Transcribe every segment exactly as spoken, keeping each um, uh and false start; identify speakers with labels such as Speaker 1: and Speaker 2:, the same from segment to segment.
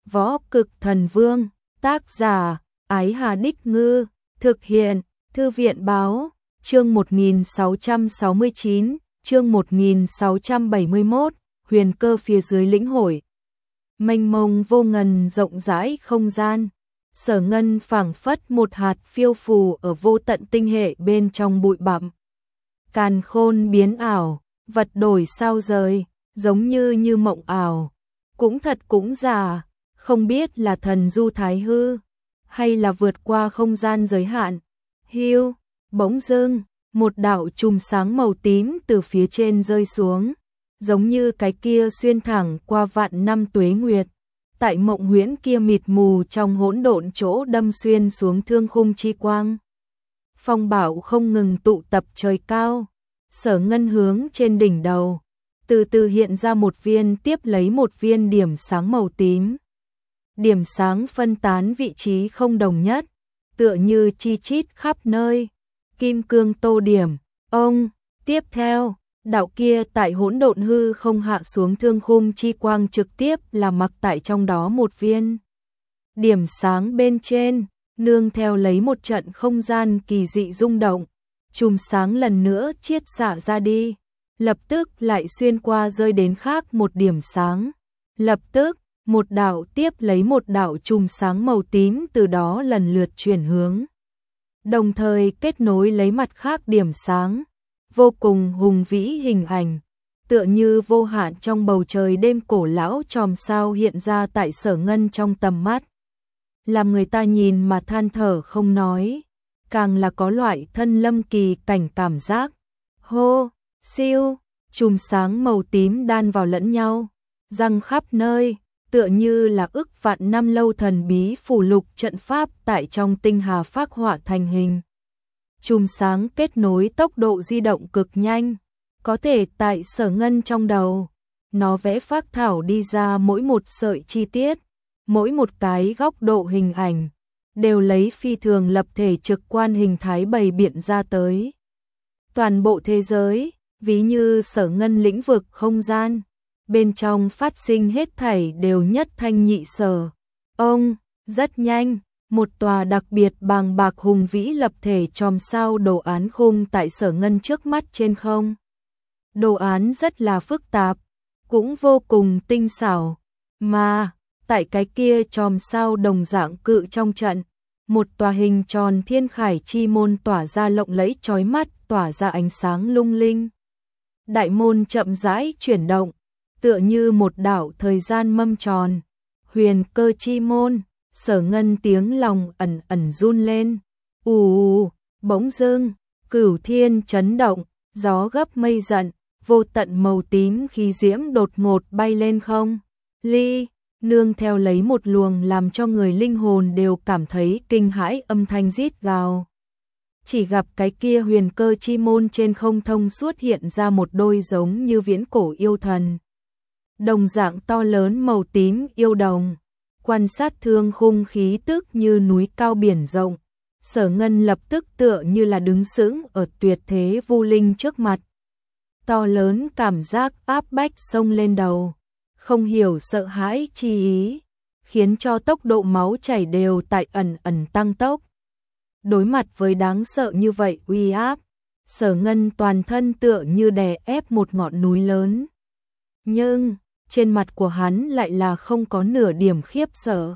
Speaker 1: Võ Cực Thần Vương, tác giả, Ái Hà Đích Ngư, thực hiện, Thư viện Báo, chương một nghìn sáu trăm sáu mươi chín, chương một nghìn sáu trăm bảy mươi mốt, huyền cơ phía dưới lĩnh hội. Mênh mông vô ngần rộng rãi không gian, Sở Ngân phảng phất một hạt phiêu phù ở vô tận tinh hệ bên trong bụi bặm. Càn khôn biến ảo, vật đổi sao rời, giống như như mộng ảo, cũng thật cũng giả, không biết là thần du thái hư, hay là vượt qua không gian giới hạn. Hiu, bỗng dưng, một đạo chùm sáng màu tím từ phía trên rơi xuống, giống như cái kia xuyên thẳng qua vạn năm tuế nguyệt, tại mộng huyễn kia mịt mù trong hỗn độn chỗ đâm xuyên xuống thương khung chi quang. Phong bạo không ngừng tụ tập trời cao, Sở Ngân hướng trên đỉnh đầu, từ từ hiện ra một viên tiếp lấy một viên điểm sáng màu tím. Điểm sáng phân tán vị trí không đồng nhất, tựa như chi chít khắp nơi, kim cương tô điểm. Ông, tiếp theo, đạo kia tại hỗn độn hư không hạ xuống thương khung chi quang trực tiếp là mặc tại trong đó một viên. Điểm sáng bên trên, nương theo lấy một trận không gian kỳ dị rung động, chùm sáng lần nữa chiết xạ ra đi, lập tức lại xuyên qua rơi đến khác một điểm sáng. Lập tức, một đạo tiếp lấy một đạo chùm sáng màu tím từ đó lần lượt chuyển hướng, đồng thời kết nối lấy mặt khác điểm sáng, vô cùng hùng vĩ hình ảnh, tựa như vô hạn trong bầu trời đêm cổ lão chòm sao hiện ra tại Sở Ngân trong tầm mắt. Làm người ta nhìn mà than thở không nói, càng là có loại thân lâm kỳ cảnh cảm giác. Hô, siêu, chùm sáng màu tím đan vào lẫn nhau, răng khắp nơi, tựa như là ức vạn năm lâu thần bí phủ lục trận pháp tại trong tinh hà phác họa thành hình. Chùm sáng kết nối tốc độ di động cực nhanh, có thể tại Sở Ngân trong đầu, nó vẽ phác thảo đi ra mỗi một sợi chi tiết, mỗi một cái góc độ hình ảnh, đều lấy phi thường lập thể trực quan hình thái bày biện ra tới. Toàn bộ thế giới, ví như Sở Ngân lĩnh vực không gian, bên trong phát sinh hết thảy đều nhất thanh nhị sở. Ông, rất nhanh, một tòa đặc biệt bàng bạc hùng vĩ lập thể chòm sao đồ án khung tại Sở Ngân trước mắt trên không. Đồ án rất là phức tạp, cũng vô cùng tinh xảo, mà tại cái kia chòm sao đồng dạng cự trong trận, một tòa hình tròn thiên khải chi môn tỏa ra lộng lẫy chói mắt, tỏa ra ánh sáng lung linh. Đại môn chậm rãi chuyển động, tựa như một đạo thời gian mâm tròn. Huyền cơ chi môn, Sở Ngân tiếng lòng ẩn ẩn run lên. Ù, bỗng dưng, cửu thiên chấn động, gió gấp mây giận, vô tận màu tím khí diễm đột ngột bay lên không. Ly, nương theo lấy một luồng làm cho người linh hồn đều cảm thấy kinh hãi âm thanh rít gào. Chỉ gặp cái kia huyền cơ chi môn trên không thông suốt hiện ra một đôi giống như viễn cổ yêu thần. Đồng dạng to lớn màu tím yêu đồng, quan sát thương khung khí tức như núi cao biển rộng. Sở Ngân lập tức tựa như là đứng sững ở tuyệt thế vô linh trước mặt. To lớn cảm giác áp bách xông lên đầu, không hiểu sợ hãi chi ý, khiến cho tốc độ máu chảy đều tại ẩn ẩn tăng tốc. Đối mặt với đáng sợ như vậy uy áp, Sở Ngân toàn thân tựa như đè ép một ngọn núi lớn. Nhưng, trên mặt của hắn lại là không có nửa điểm khiếp sợ.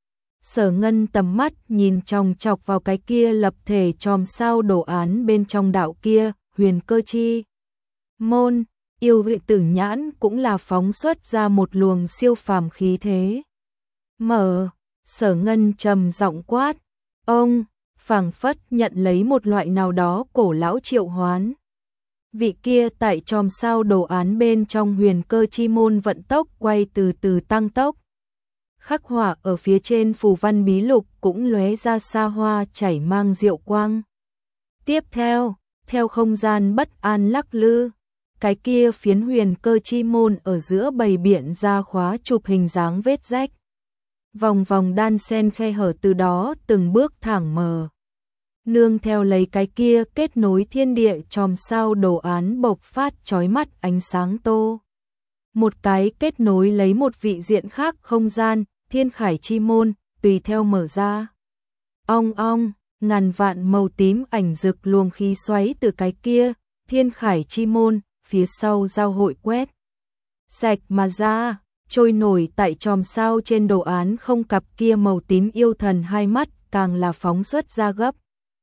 Speaker 1: Sở Ngân tầm mắt nhìn chòng chọc vào cái kia lập thể chòm sao đồ án bên trong đạo kia, huyền cơ chi môn, yêu vị tử nhãn cũng là phóng xuất ra một luồng siêu phàm khí thế. Mở, Sở Ngân trầm giọng quát, ông, phảng phất nhận lấy một loại nào đó cổ lão triệu hoán. Vị kia tại chòm sao đồ án bên trong huyền cơ chi môn vận tốc quay từ từ tăng tốc. Khắc họa ở phía trên phù văn bí lục cũng lóe ra xa hoa chảy mang diệu quang. Tiếp theo, theo không gian bất an lắc lư, cái kia phiến huyền cơ chi môn ở giữa bày biện ra khóa chụp hình dáng vết rách. Vòng vòng đan sen khe hở từ đó từng bước thẳng mở. Nương theo lấy cái kia kết nối thiên địa chòm sao đồ án bộc phát chói mắt ánh sáng tô. Một cái kết nối lấy một vị diện khác không gian, thiên khải chi môn, tùy theo mở ra. Ong ong, ngàn vạn màu tím ảnh rực luồng khí xoáy từ cái kia, thiên khải chi môn, phía sau giao hội quét. Sạch mà ra, trôi nổi tại chòm sao trên đồ án không cặp kia màu tím yêu thần hai mắt càng là phóng xuất ra gấp.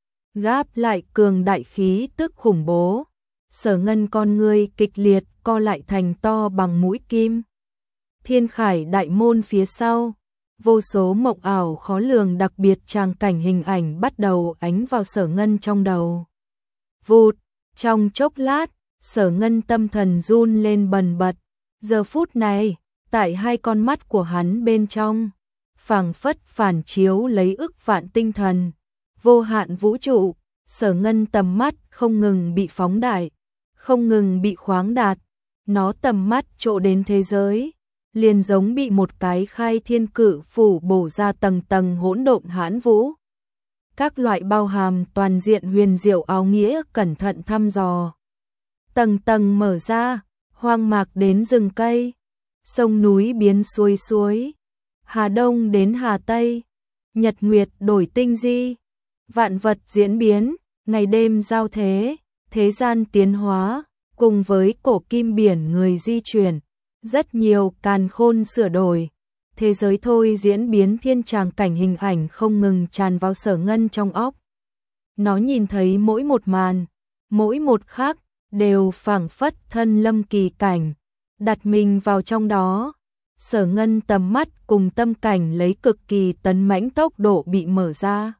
Speaker 1: Gáp lại cường đại khí tức khủng bố. Sở Ngân con ngươi kịch liệt co lại thành to bằng mũi kim. Thiên khải đại môn phía sau, vô số mộng ảo khó lường đặc biệt tràng cảnh hình ảnh bắt đầu ánh vào Sở Ngân trong đầu. Vụt, trong chốc lát, Sở Ngân tâm thần run lên bần bật. Giờ phút này, tại hai con mắt của hắn bên trong, phảng phất phản chiếu lấy ức vạn tinh thần, vô hạn vũ trụ. Sở Ngân tầm mắt không ngừng bị phóng đại, không ngừng bị khoáng đạt. Nó tầm mắt trộ đến thế giới, liền giống bị một cái khai thiên cự phủ bổ ra tầng tầng hỗn độn hãn vũ. Các loại bao hàm toàn diện huyền diệu áo nghĩa cẩn thận thăm dò. Tầng tầng mở ra, hoang mạc đến rừng cây, sông núi biến suối suối, Hà Đông đến Hà Tây, nhật nguyệt đổi tinh di, vạn vật diễn biến, ngày đêm giao thế, thế gian tiến hóa, cùng với cổ kim biển người di chuyển, rất nhiều càn khôn sửa đổi, thế giới thôi diễn biến thiên tràng cảnh hình ảnh không ngừng tràn vào Sở Ngân trong óc. Nó nhìn thấy mỗi một màn, mỗi một khắc, đều phảng phất thân lâm kỳ cảnh, đặt mình vào trong đó. Sở Ngân tầm mắt cùng tâm cảnh lấy cực kỳ tấn mãnh tốc độ bị mở ra.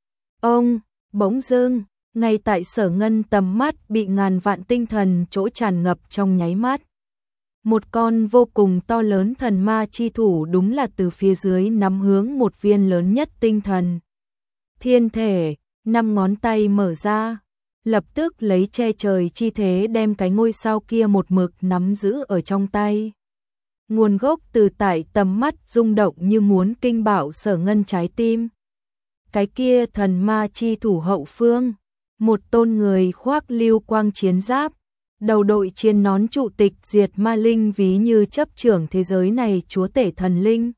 Speaker 1: Ông, bỗng dưng, ngay tại Sở Ngân tầm mắt bị ngàn vạn tinh thần chỗ tràn ngập trong nháy mắt. Một con vô cùng to lớn thần ma chi thủ đúng là từ phía dưới nắm hướng một viên lớn nhất tinh thần. Thiên thể, năm ngón tay mở ra, lập tức lấy che trời chi thế đem cái ngôi sao kia một mực nắm giữ ở trong tay. Nguồn gốc từ tại tầm mắt rung động như muốn kinh bạo Sở Ngân trái tim. Cái kia thần ma chi thủ hậu phương, một tôn người khoác lưu quang chiến giáp, đầu đội trên nón trụ tịch diệt ma linh ví như chấp trưởng thế giới này chúa tể thần linh.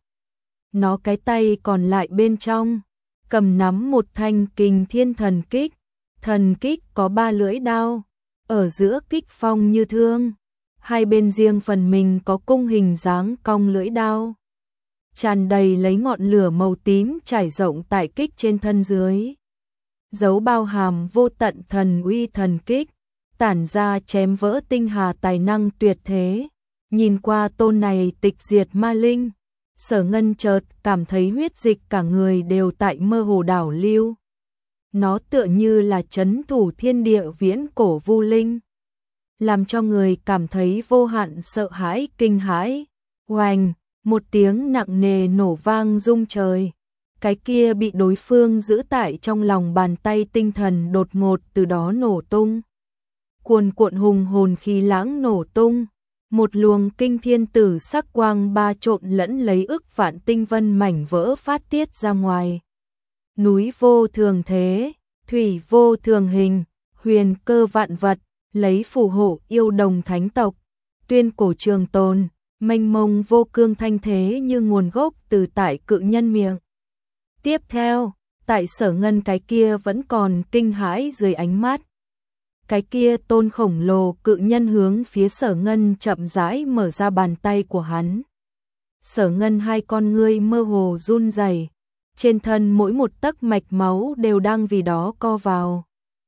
Speaker 1: Nó cái tay còn lại bên trong, cầm nắm một thanh kình thiên thần kích, thần kích có ba lưỡi đao, ở giữa kích phong như thương, hai bên riêng phần mình có cung hình dáng cong lưỡi đao. Tràn đầy lấy ngọn lửa màu tím trải rộng tại kích trên thân dưới. Dấu bao hàm vô tận thần uy thần kích, tản ra chém vỡ tinh hà tài năng tuyệt thế. Nhìn qua tôn này tịch diệt ma linh, Sở Ngân chợt cảm thấy huyết dịch cả người đều tại mơ hồ đảo lưu. Nó tựa như là trấn thủ thiên địa viễn cổ vu linh, làm cho người cảm thấy vô hạn sợ hãi kinh hãi. Oanh, một tiếng nặng nề nổ vang rung trời. Cái kia bị đối phương giữ tại trong lòng bàn tay tinh thần đột ngột từ đó nổ tung. Cuồn cuộn hùng hồn khí lãng nổ tung, một luồng kinh thiên tử sắc quang ba trộn lẫn lấy ức vạn tinh vân mảnh vỡ phát tiết ra ngoài. Núi vô thường thế, thủy vô thường hình, huyền cơ vạn vật, lấy phù hộ yêu đồng thánh tộc, tuyên cổ trường tồn, mênh mông vô cương thanh thế như nguồn gốc từ tại cự nhân miệng. Tiếp theo, tại Sở Ngân cái kia vẫn còn kinh hãi dưới ánh mắt. Cái kia tôn khổng lồ cự nhân hướng phía Sở Ngân chậm rãi mở ra bàn tay của hắn. Sở Ngân hai con ngươi mơ hồ run rẩy, trên thân mỗi một tấc mạch máu đều đang vì đó co vào.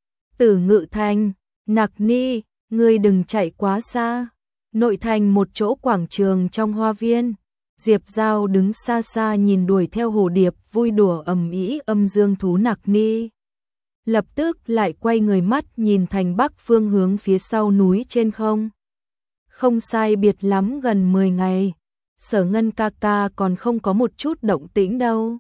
Speaker 1: Tử Ngự Thành, Nặc Ni, ngươi đừng chạy quá xa. Nội thành một chỗ quảng trường trong hoa viên, Diệp Giao đứng xa xa nhìn đuổi theo hồ điệp vui đùa ầm ĩ âm dương thú Nặc Ni. Lập tức lại quay người mắt nhìn thành bắc phương hướng phía sau núi trên không. Không sai biệt lắm gần mười ngày, Sở Ngân ca ca còn không có một chút động tĩnh đâu.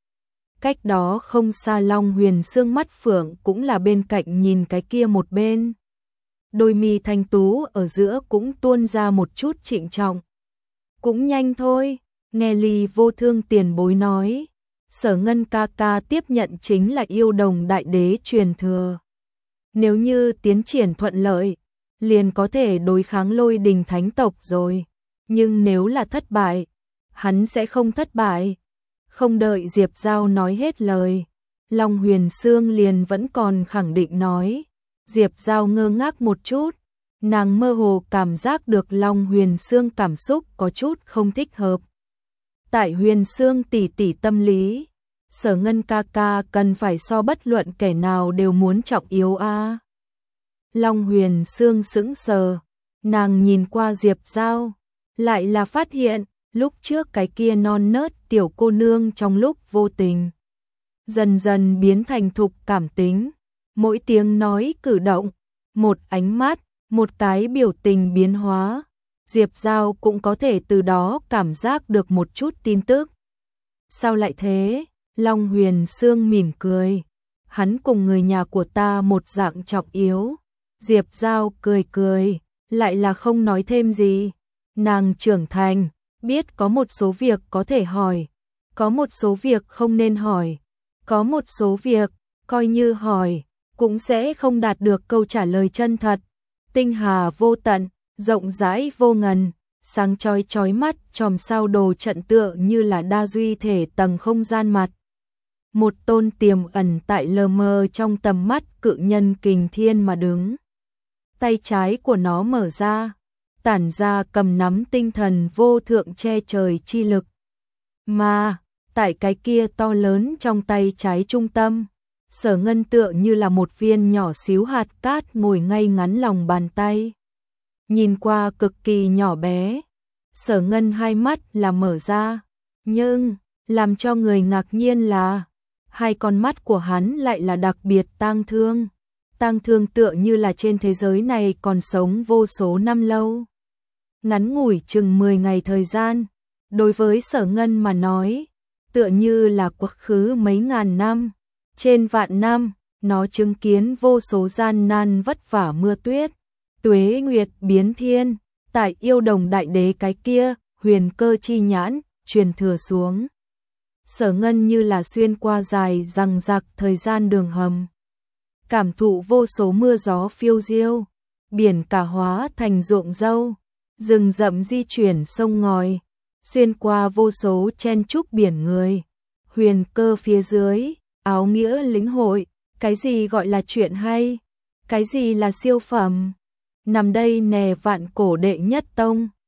Speaker 1: Cách đó không xa Long Huyền Sương mắt phượng cũng là bên cạnh nhìn cái kia một bên. Đôi mi thanh tú ở giữa cũng tuôn ra một chút trịnh trọng. Cũng nhanh thôi, nghe Ly Vô Thương tiền bối nói, Sở Ngân ca ca tiếp nhận chính là yêu đồng đại đế truyền thừa. Nếu như tiến triển thuận lợi, liền có thể đối kháng Lôi Đình thánh tộc rồi. Nhưng nếu là thất bại, hắn sẽ không thất bại, Không đợi Diệp Giao nói hết lời, Long Huyền Sương liền vẫn còn khẳng định nói. Diệp Giao ngơ ngác một chút, nàng mơ hồ cảm giác được Long Huyền Sương cảm xúc có chút không thích hợp. Tại Huyền Sương tỷ tỷ tâm lý, Sở Ngân ca ca cần phải so bất luận kẻ nào đều muốn trọng yếu a. À. Long Huyền Sương sững sờ, nàng nhìn qua Diệp Giao, lại là phát hiện, lúc trước cái kia non nớt tiểu cô nương trong lúc vô tình dần dần biến thành thục cảm tính, mỗi tiếng nói cử động, một ánh mắt, một cái biểu tình biến hóa, Diệp Giao cũng có thể từ đó cảm giác được một chút tin tức. Sao lại thế? Long Huyền Sương mỉm cười, hắn cùng người nhà của ta một dạng trọng yếu. Diệp Giao cười cười, lại là không nói thêm gì. Nàng trưởng thành, biết có một số việc có thể hỏi, có một số việc không nên hỏi, có một số việc, coi như hỏi, cũng sẽ không đạt được câu trả lời chân thật. Tinh hà vô tận, rộng rãi vô ngần, sáng chói chói mắt, chòm sao đồ trận tựa như là đa duy thể tầng không gian mặt. Một tôn tiềm ẩn tại lờ mờ trong tầm mắt cự nhân kình thiên mà đứng. Tay trái của nó mở ra, tản ra cầm nắm tinh thần vô thượng che trời chi lực. Mà, tại cái kia to lớn trong tay trái trung tâm, Sở Ngân tựa như là một viên nhỏ xíu hạt cát ngồi ngay ngắn lòng bàn tay. Nhìn qua cực kỳ nhỏ bé, Sở Ngân hai mắt là mở ra, nhưng làm cho người ngạc nhiên là hai con mắt của hắn lại là đặc biệt tang thương. Tang thương tựa như là trên thế giới này còn sống vô số năm lâu. Ngắn ngủi chừng mười ngày thời gian, đối với Sở Ngân mà nói, tựa như là quá khứ mấy ngàn năm. Trên vạn năm, nó chứng kiến vô số gian nan vất vả mưa tuyết, tuế nguyệt biến thiên, tại yêu đồng đại đế cái kia, huyền cơ chi nhãn, truyền thừa xuống. Sở Ngân như là xuyên qua dài rằng rạc thời gian đường hầm. Cảm thụ vô số mưa gió phiêu diêu, biển cả hóa thành ruộng dâu, rừng rậm di chuyển sông ngòi, xuyên qua vô số chen chúc biển người. Huyền cơ phía dưới, áo nghĩa lĩnh hội, cái gì gọi là chuyện hay, cái gì là siêu phẩm. Nằm đây nè vạn cổ đệ nhất tông,